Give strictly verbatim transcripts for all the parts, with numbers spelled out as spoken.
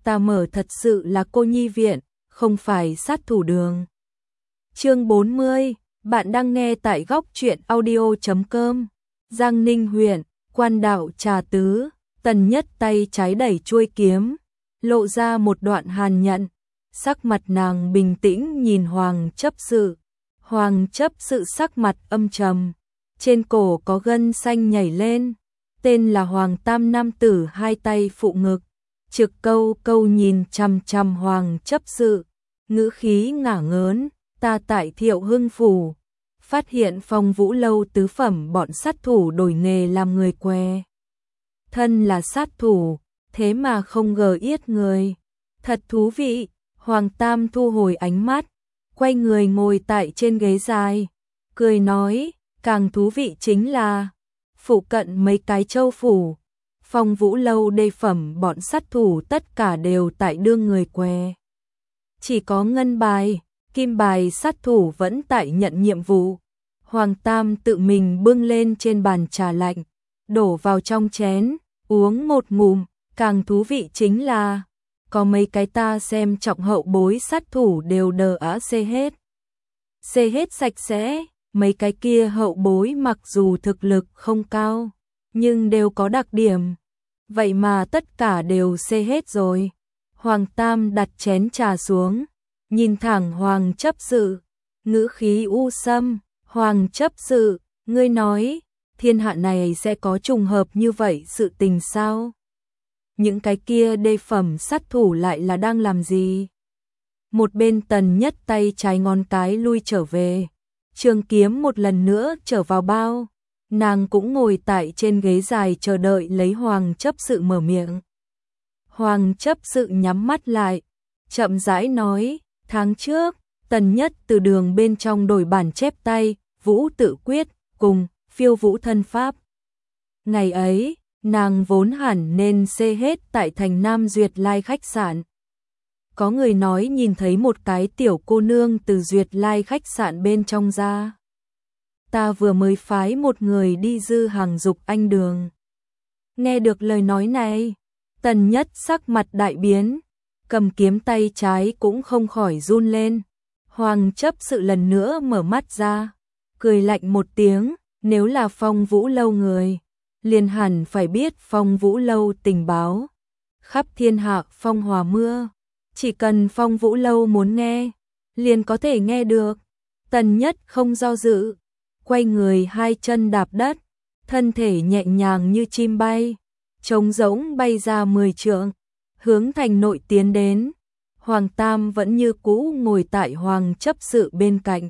ta mở thật sự là cô nhi viện, không phải sát thủ đường. Chương bốn mươi, bạn đang nghe tại góc truyện audio chấm com. Giang Ninh huyện, quan đạo Trà Tứ, Tần Nhất tay trái đẩy chuôi kiếm, lộ ra một đoạn hàn nhận, sắc mặt nàng bình tĩnh nhìn Hoàng chấp sự. Hoàng chấp sự sắc mặt âm trầm, trên cổ có gân xanh nhảy lên, tên là Hoàng Tam nam tử hai tay phụ ngực, trực câu câu nhìn chằm chằm Hoàng chấp sự, ngữ khí ngả ngớn, ta tại Thiệu Hưng phủ, phát hiện Phong Vũ lâu tứ phẩm bọn sát thủ đổi nghề làm người què. Thân là sát thủ, thế mà không gờ yết người. Thật thú vị, Hoàng Tam thu hồi ánh mắt, quay người ngồi tại trên ghế dài, cười nói, càng thú vị chính là, phụ cận mấy cái châu phủ, Phong Vũ lâu đề phẩm bọn sát thủ tất cả đều tại đương người què. Chỉ có ngân bài, kim bài sát thủ vẫn tại nhận nhiệm vụ. Hoàng Tam tự mình bưng lên trên bàn trà lạnh, đổ vào trong chén, uống một ngụm, càng thú vị chính là, có mấy cái ta xem trọng hậu bối sát thủ đều đờ á xê hết. Xê hết sạch sẽ, mấy cái kia hậu bối mặc dù thực lực không cao, nhưng đều có đặc điểm. Vậy mà tất cả đều xê hết rồi. Hoàng Tam đặt chén trà xuống, nhìn thẳng Hoàng chấp sự, ngữ khí u sâm, Hoàng chấp sự, ngươi nói, thiên hạ này sẽ có trùng hợp như vậy sự tình sao? Những cái kia đê phẩm sát thủ lại là đang làm gì? Một bên Tần Nhất tay trái ngón cái lui trở về, trường kiếm một lần nữa trở vào bao, nàng cũng ngồi tại trên ghế dài chờ đợi lấy Hoàng chấp sự mở miệng. Hoàng chấp sự nhắm mắt lại, chậm rãi nói, tháng trước, Tần Nhất từ đường bên trong đổi bản chép tay, Vũ tự quyết, cùng, phiêu vũ thân pháp. Ngày ấy, nàng vốn hẳn nên xê hết tại thành Nam Duyệt Lai khách sạn. Có người nói nhìn thấy một cái tiểu cô nương từ Duyệt Lai khách sạn bên trong ra. Ta vừa mới phái một người đi dư hàng dục anh đường. Nghe được lời nói này, Tần Nhất sắc mặt đại biến, cầm kiếm tay trái cũng không khỏi run lên. Hoàng chấp sự lần nữa mở mắt ra, cười lạnh một tiếng, nếu là Phong Vũ lâu người, liền hẳn phải biết Phong Vũ lâu tình báo. Khắp thiên hạ phong hòa mưa, chỉ cần Phong Vũ lâu muốn nghe, liền có thể nghe được. Tần Nhất không do dự, quay người hai chân đạp đất, thân thể nhẹ nhàng như chim bay, trống rỗng bay ra mười trượng, hướng thành nội tiến đến. Hoàng Tam vẫn như cũ ngồi tại Hoàng chấp sự bên cạnh.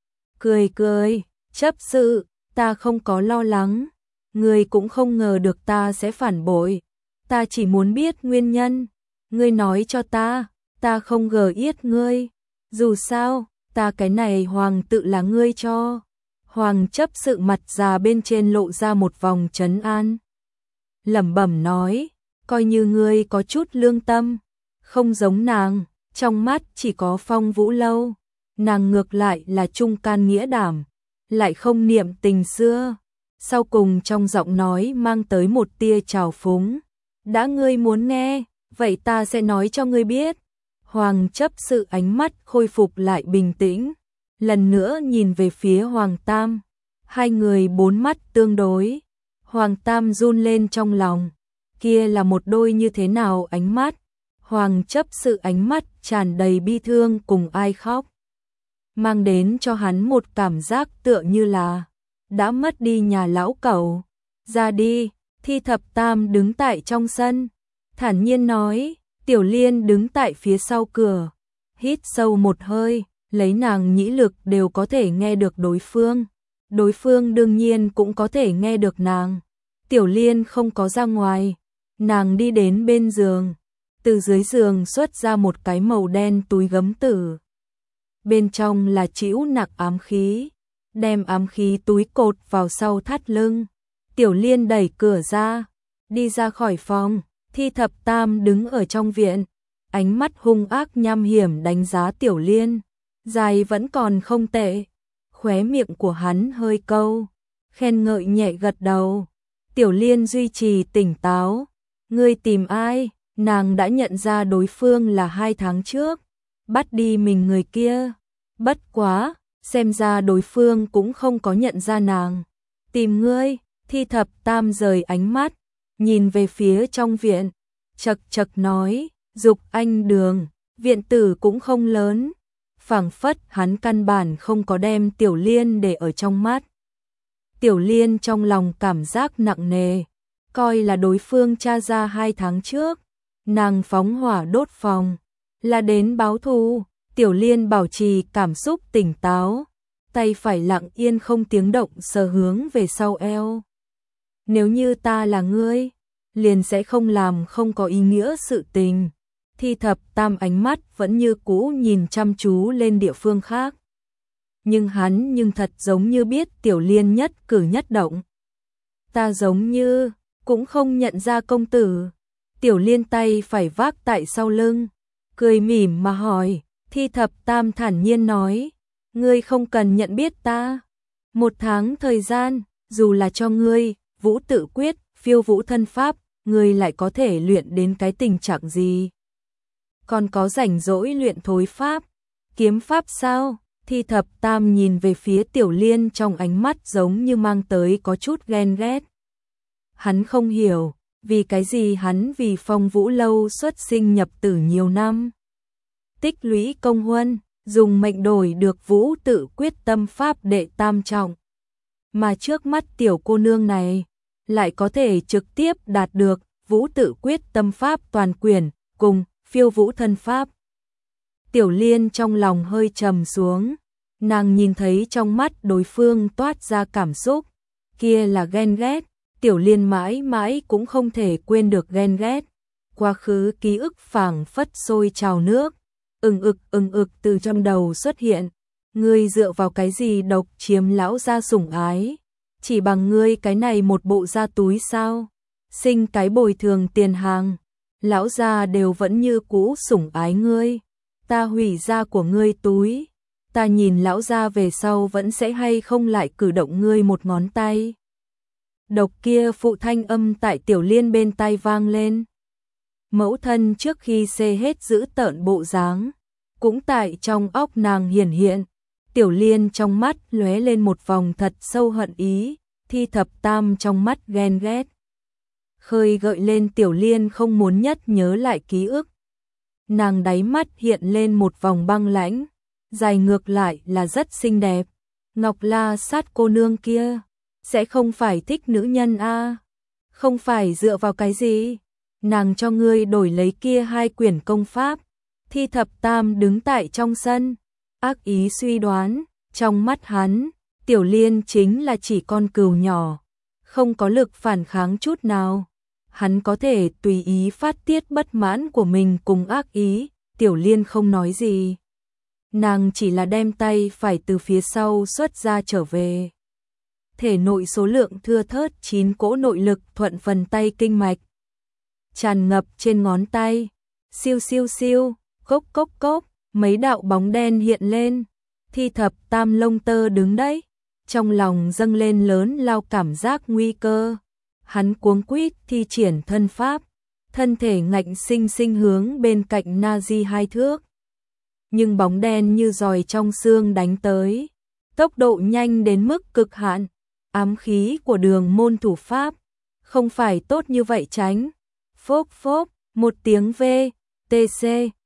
Cười cười, chấp sự, ta không có lo lắng, ngươi cũng không ngờ được ta sẽ phản bội, ta chỉ muốn biết nguyên nhân, ngươi nói cho ta, ta không gờ yết ngươi, dù sao, ta cái này Hoàng tự là ngươi cho. Hoàng chấp sự mặt già bên trên lộ ra một vòng trấn an, lẩm bẩm nói, coi như ngươi có chút lương tâm, không giống nàng, trong mắt chỉ có Phong Vũ lâu, nàng ngược lại là trung can nghĩa đảm, lại không niệm tình xưa. Sau cùng trong giọng nói mang tới một tia trào phúng, đã ngươi muốn nghe, vậy ta sẽ nói cho ngươi biết. Hoàng chấp sự ánh mắt khôi phục lại bình tĩnh, lần nữa nhìn về phía Hoàng Tam, hai người bốn mắt tương đối. Hoàng Tam run lên trong lòng, kia là một đôi như thế nào ánh mắt? Hoàng chấp sự ánh mắt tràn đầy bi thương cùng ai khóc, mang đến cho hắn một cảm giác tựa như là đã mất đi nhà lão cẩu. Ra đi, Thi Thập Tam đứng tại trong sân, thản nhiên nói, Tiểu Liên đứng tại phía sau cửa, hít sâu một hơi, lấy nàng nhĩ lực đều có thể nghe được đối phương, đối phương đương nhiên cũng có thể nghe được nàng. Tiểu Liên không có ra ngoài, nàng đi đến bên giường, từ dưới giường xuất ra một cái màu đen túi gấm tử. Bên trong là trĩu nặc ám khí, đem ám khí túi cột vào sau thắt lưng. Tiểu Liên đẩy cửa ra, đi ra khỏi phòng. Thi Thập Tam đứng ở trong viện, ánh mắt hung ác nham hiểm đánh giá Tiểu Liên, dài vẫn còn không tệ, khóe miệng của hắn hơi câu, khen ngợi nhẹ gật đầu. Tiểu Liên duy trì tỉnh táo, ngươi tìm ai? Nàng đã nhận ra đối phương là hai tháng trước bắt đi mình người kia. Bất quá, xem ra đối phương cũng không có nhận ra nàng. Tìm ngươi, Thi Thập Tam rời ánh mắt, nhìn về phía trong viện, chật chật nói, Dục Anh Đường, viện tử cũng không lớn, phảng phất hắn căn bản không có đem Tiểu Liên để ở trong mắt. Tiểu Liên trong lòng cảm giác nặng nề, coi là đối phương tra ra hai tháng trước, nàng phóng hỏa đốt phòng, là đến báo thù. Tiểu Liên bảo trì cảm xúc tỉnh táo, tay phải lặng yên không tiếng động sờ hướng về sau eo. Nếu như ta là ngươi, liền sẽ không làm không có ý nghĩa sự tình. Thi Thập Tam ánh mắt vẫn như cũ nhìn chăm chú lên địa phương khác. Nhưng hắn nhưng thật giống như biết Tiểu Liên nhất cử nhất động. Ta giống như cũng không nhận ra công tử. Tiểu Liên tay phải vác tại sau lưng, cười mỉm mà hỏi. Thi Thập Tam thản nhiên nói, ngươi không cần nhận biết ta. Một tháng thời gian, dù là cho ngươi, Vũ Tự Quyết, Phiêu Vũ Thân Pháp, ngươi lại có thể luyện đến cái tình trạng gì? Còn có rảnh rỗi luyện thối pháp, kiếm pháp sao? Thi Thập Tam nhìn về phía Tiểu Liên trong ánh mắt giống như mang tới có chút ghen ghét. Hắn không hiểu, vì cái gì hắn vì Phong Vũ Lâu xuất sinh nhập tử nhiều năm. Tích lũy công huân, dùng mệnh đổi được Vũ Tự Quyết tâm pháp đệ tam trọng. Mà trước mắt tiểu cô nương này, lại có thể trực tiếp đạt được Vũ Tự Quyết tâm pháp toàn quyền, cùng Phiêu Vũ Thân Pháp. Tiểu Liên trong lòng hơi trầm xuống, nàng nhìn thấy trong mắt đối phương toát ra cảm xúc, kia là ghen ghét. Tiểu Liên mãi mãi cũng không thể quên được ghen ghét. Quá khứ ký ức phảng phất sôi trào nước, ừng ực ừng ực từ trong đầu xuất hiện. Ngươi dựa vào cái gì độc chiếm lão gia sủng ái? Chỉ bằng ngươi cái này một bộ da túi sao? Sinh cái bồi thường tiền hàng, lão gia đều vẫn như cũ sủng ái ngươi. Ta hủy da của ngươi túi, ta nhìn lão gia về sau vẫn sẽ hay không lại cử động ngươi một ngón tay. Độc kia phụ thanh âm tại Tiểu Liên bên tai vang lên. Mẫu thân trước khi xê hết giữ tợn bộ dáng, cũng tại trong óc nàng hiển hiện. Tiểu Liên trong mắt lóe lên một vòng thật sâu hận ý, Thi Thập Tam trong mắt ghen ghét. Khơi gợi lên Tiểu Liên không muốn nhất nhớ lại ký ức. Nàng đáy mắt hiện lên một vòng băng lãnh, dài ngược lại là rất xinh đẹp. Ngọc La Sát cô nương kia, sẽ không phải thích nữ nhân a? Không phải dựa vào cái gì? Nàng cho ngươi đổi lấy kia hai quyển công pháp. Thi Thập Tam đứng tại trong sân, ác ý suy đoán, trong mắt hắn, Tiểu Liên chính là chỉ con cừu nhỏ, không có lực phản kháng chút nào. Hắn có thể tùy ý phát tiết bất mãn của mình cùng ác ý, Tiểu Liên không nói gì. Nàng chỉ là đem tay phải từ phía sau xuất ra trở về. Thể nội số lượng thưa thớt chín cỗ nội lực thuận phần tay kinh mạch, tràn ngập trên ngón tay. Siêu siêu siêu, cốc cốc cốc, mấy đạo bóng đen hiện lên. Thi Thập Tam lông tơ đứng đấy, trong lòng dâng lên lớn lao cảm giác nguy cơ. Hắn cuống quýt thi triển thân pháp, thân thể ngạnh sinh sinh hướng bên cạnh Nazi hai thước. Nhưng bóng đen như giòi trong xương đánh tới, tốc độ nhanh đến mức cực hạn. Ám khí của Đường môn thủ pháp, không phải tốt như vậy tránh. Phốp phốp, một tiếng V, T C,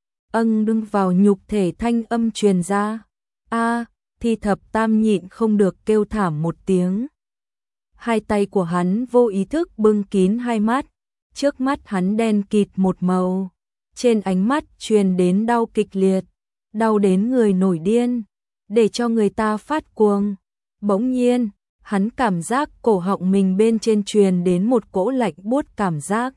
âng đưng vào nhục thể thanh âm truyền ra. A, Thi Thập Tam nhịn không được kêu thảm một tiếng. Hai tay của hắn vô ý thức bưng kín hai mắt, trước mắt hắn đen kịt một màu, trên ánh mắt truyền đến đau kịch liệt, đau đến người nổi điên, để cho người ta phát cuồng. Bỗng nhiên, hắn cảm giác cổ họng mình bên trên truyền đến một cỗ lạnh buốt cảm giác.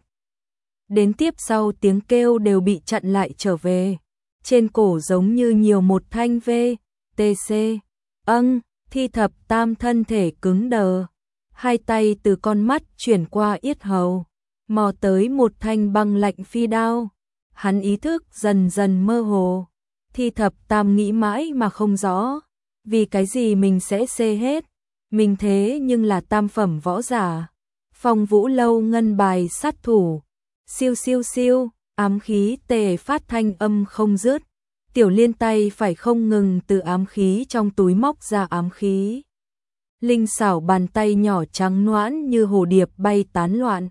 Đến tiếp sau tiếng kêu đều bị chặn lại trở về, trên cổ giống như nhiều một thanh V, T C. Âng, Thi Thập Tam thân thể cứng đờ, hai tay từ con mắt chuyển qua yết hầu, mò tới một thanh băng lạnh phi đao. Hắn ý thức dần dần mơ hồ. Thi Thập Tam nghĩ mãi mà không rõ, vì cái gì mình sẽ xê hết. Mình thế nhưng là tam phẩm võ giả, Phong Vũ Lâu ngân bài sát thủ. Siêu siêu siêu, ám khí tề phát thanh âm không dứt. Tiểu Liên tay phải không ngừng từ ám khí trong túi móc ra ám khí. Linh xảo bàn tay nhỏ trắng nõn như hồ điệp bay tán loạn.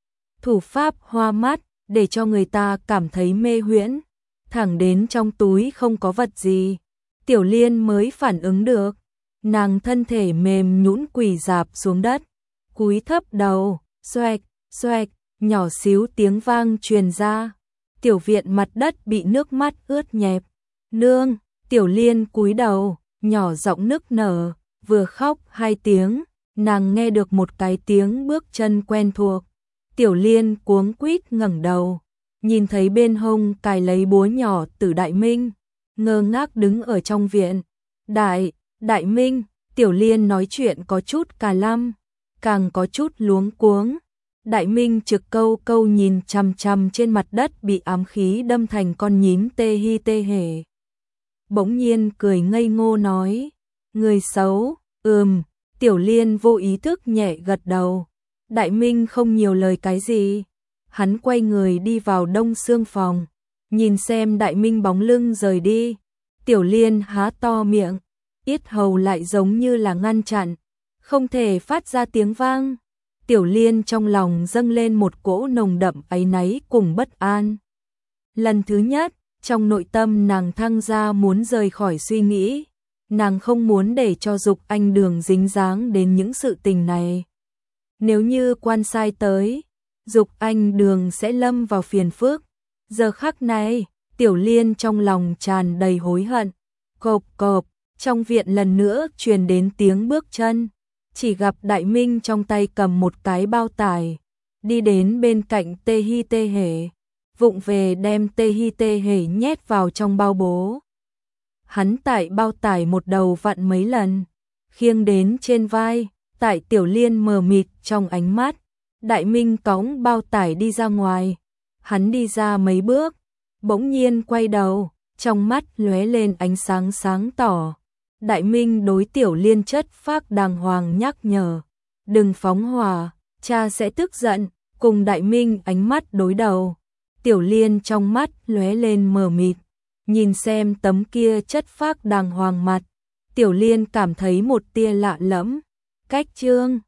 Thủ pháp hoa mắt, để cho người ta cảm thấy mê huyễn. Thẳng đến trong túi không có vật gì, Tiểu Liên mới phản ứng được. Nàng thân thể mềm nhũn quỳ rạp xuống đất, cúi thấp đầu, xoẹt, xoẹt, nhỏ xíu tiếng vang truyền ra. Tiểu viện mặt đất bị nước mắt ướt nhẹp. Nương, Tiểu Liên cúi đầu, nhỏ giọng nức nở, vừa khóc hai tiếng, nàng nghe được một cái tiếng bước chân quen thuộc. Tiểu Liên cuống quýt ngẩng đầu, nhìn thấy bên hông cài lấy búa nhỏ Tử Đại Minh, ngơ ngác đứng ở trong viện. Đại, Đại Minh, Tiểu Liên nói chuyện có chút cà lăm, càng có chút luống cuống. Đại Minh trực câu câu nhìn chằm chằm trên mặt đất bị ám khí đâm thành con nhím tê hi tê hề. Bỗng nhiên cười ngây ngô nói, người xấu, ừm, Tiểu Liên vô ý thức nhẹ gật đầu. Đại Minh không nhiều lời cái gì, hắn quay người đi vào đông xương phòng, nhìn xem Đại Minh bóng lưng rời đi. Tiểu Liên há to miệng, yết hầu lại giống như là ngăn chặn, không thể phát ra tiếng vang. Tiểu Liên trong lòng dâng lên một cỗ nồng đậm áy náy cùng bất an. Lần thứ nhất, trong nội tâm nàng thăng ra muốn rời khỏi suy nghĩ. Nàng không muốn để cho Dục Anh Đường dính dáng đến những sự tình này. Nếu như quan sai tới, Dục Anh Đường sẽ lâm vào phiền phức. Giờ khắc này, Tiểu Liên trong lòng tràn đầy hối hận. Cộp cộp, trong viện lần nữa truyền đến tiếng bước chân. Chỉ gặp Đại Minh trong tay cầm một cái bao tải, đi đến bên cạnh Tê Hi Tê Hề, vụng về đem Tê Hi Tê Hề nhét vào trong bao bố. Hắn tải bao tải một đầu vặn mấy lần, khiêng đến trên vai. Tại Tiểu Liên mờ mịt trong ánh mắt, Đại Minh cõng bao tải đi ra ngoài. Hắn đi ra mấy bước, bỗng nhiên quay đầu, trong mắt lóe lên ánh sáng sáng tỏ. Đại Minh đối Tiểu Liên chất phác đàng hoàng nhắc nhở, đừng phóng hỏa, cha sẽ tức giận. Cùng Đại Minh ánh mắt đối đầu, Tiểu Liên trong mắt lóe lên mờ mịt, nhìn xem tấm kia chất phác đàng hoàng mặt, Tiểu Liên cảm thấy một tia lạ lẫm. Cách Trương